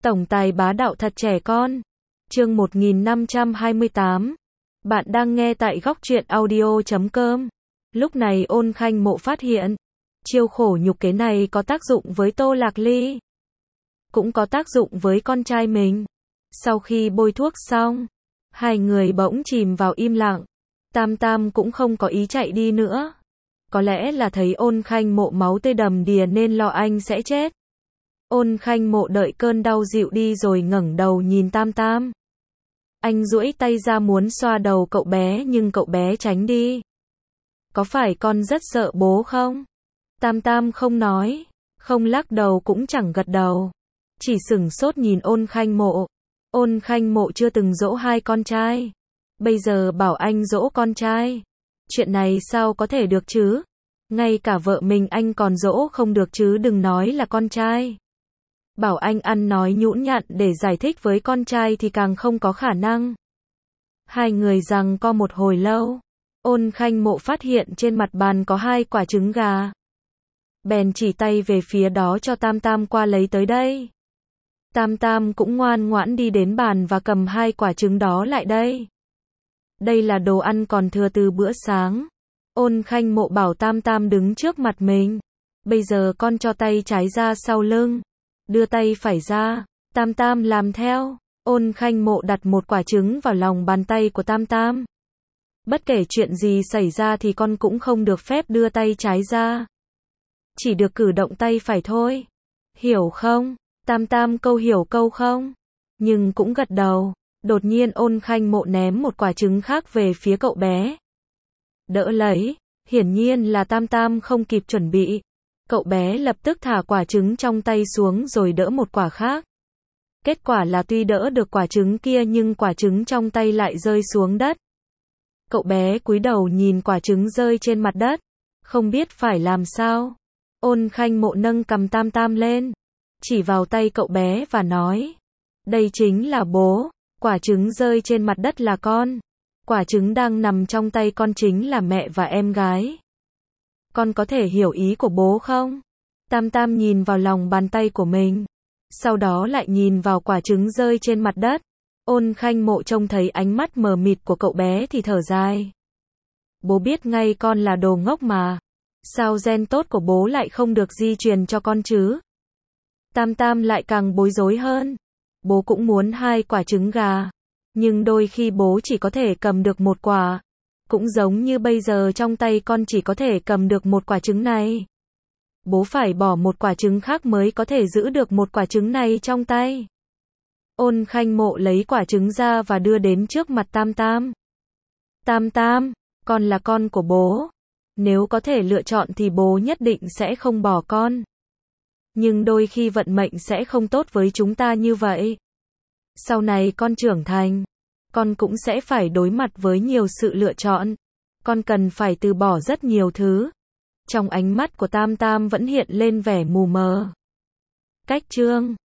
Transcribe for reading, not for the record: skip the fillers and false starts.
Tổng tài bá đạo thật trẻ con. Chương 1528. Bạn đang nghe tại góc truyện audio.com. Lúc này Ôn Khanh Mộ phát hiện, chiêu khổ nhục kế này có tác dụng với Tô Lạc Ly, cũng có tác dụng với con trai mình. Sau khi bôi thuốc xong, hai người bỗng chìm vào im lặng. Tam Tam cũng không có ý chạy đi nữa. Có lẽ là thấy Ôn Khanh Mộ máu tươi đầm đìa nên lo anh sẽ chết. Ôn Khanh Mộ đợi cơn đau dịu đi rồi ngẩng đầu nhìn Tam Tam. Anh duỗi tay ra muốn xoa đầu cậu bé nhưng cậu bé tránh đi. Có phải con rất sợ bố không? Tam Tam không nói, không lắc đầu cũng chẳng gật đầu. Chỉ sửng sốt nhìn Ôn Khanh Mộ. Ôn Khanh Mộ chưa từng dỗ hai con trai. Bây giờ bảo anh dỗ con trai. Chuyện này sao có thể được chứ? Ngay cả vợ mình anh còn dỗ không được chứ đừng nói là con trai. Bảo anh ăn nói nhũn nhặn để giải thích với con trai thì càng không có khả năng. Hai người giằng co một hồi lâu. Ôn Khanh Mộ phát hiện trên mặt bàn có 2 quả trứng gà. Bèn chỉ tay về phía đó cho Tam Tam qua lấy tới đây. Tam Tam cũng ngoan ngoãn đi đến bàn và cầm 2 quả trứng đó lại đây. Đây là đồ ăn còn thừa từ bữa sáng. Ôn Khanh Mộ bảo Tam Tam đứng trước mặt mình. Bây giờ con cho tay trái ra sau lưng. Đưa tay phải ra. Tam Tam làm theo. Ôn Khanh Mộ đặt 1 quả trứng vào lòng bàn tay của Tam Tam. Bất kể chuyện gì xảy ra thì con cũng không được phép đưa tay trái ra. Chỉ được cử động tay phải thôi. Hiểu không? Tam Tam câu hiểu câu không? Nhưng cũng gật đầu. Đột nhiên Ôn Khanh Mộ ném 1 quả trứng khác về phía cậu bé. Đỡ lấy. Hiển nhiên là Tam Tam không kịp chuẩn bị. Cậu bé lập tức thả quả trứng trong tay xuống rồi đỡ 1 quả khác. Kết quả là tuy đỡ được quả trứng kia nhưng quả trứng trong tay lại rơi xuống đất. Cậu bé cúi đầu nhìn quả trứng rơi trên mặt đất. Không biết phải làm sao. Ôn Khanh Mộ nâng cầm Tam Tam lên. Chỉ vào tay cậu bé và nói. Đây chính là bố. Quả trứng rơi trên mặt đất là con. Quả trứng đang nằm trong tay con chính là mẹ và em gái. Con có thể hiểu ý của bố không? Tam Tam nhìn vào lòng bàn tay của mình. Sau đó lại nhìn vào quả trứng rơi trên mặt đất. Ôn Khanh Mộ trông thấy ánh mắt mờ mịt của cậu bé thì thở dài. Bố biết ngay con là đồ ngốc mà. Sao gen tốt của bố lại không được di truyền cho con chứ? Tam Tam lại càng bối rối hơn. Bố cũng muốn 2 quả trứng gà. Nhưng đôi khi bố chỉ có thể cầm được 1 quả. Cũng giống như bây giờ trong tay con chỉ có thể cầm được 1 quả trứng này. Bố phải bỏ 1 quả trứng khác mới có thể giữ được 1 quả trứng này trong tay. Ôn Khanh Mộ lấy quả trứng ra và đưa đến trước mặt Tam Tam. Tam Tam, con là con của bố. Nếu có thể lựa chọn thì bố nhất định sẽ không bỏ con. Nhưng đôi khi vận mệnh sẽ không tốt với chúng ta như vậy. Sau này con trưởng thành, con cũng sẽ phải đối mặt với nhiều sự lựa chọn. Con cần phải từ bỏ rất nhiều thứ. Trong ánh mắt của Tam Tam vẫn hiện lên vẻ mù mờ. Cách chương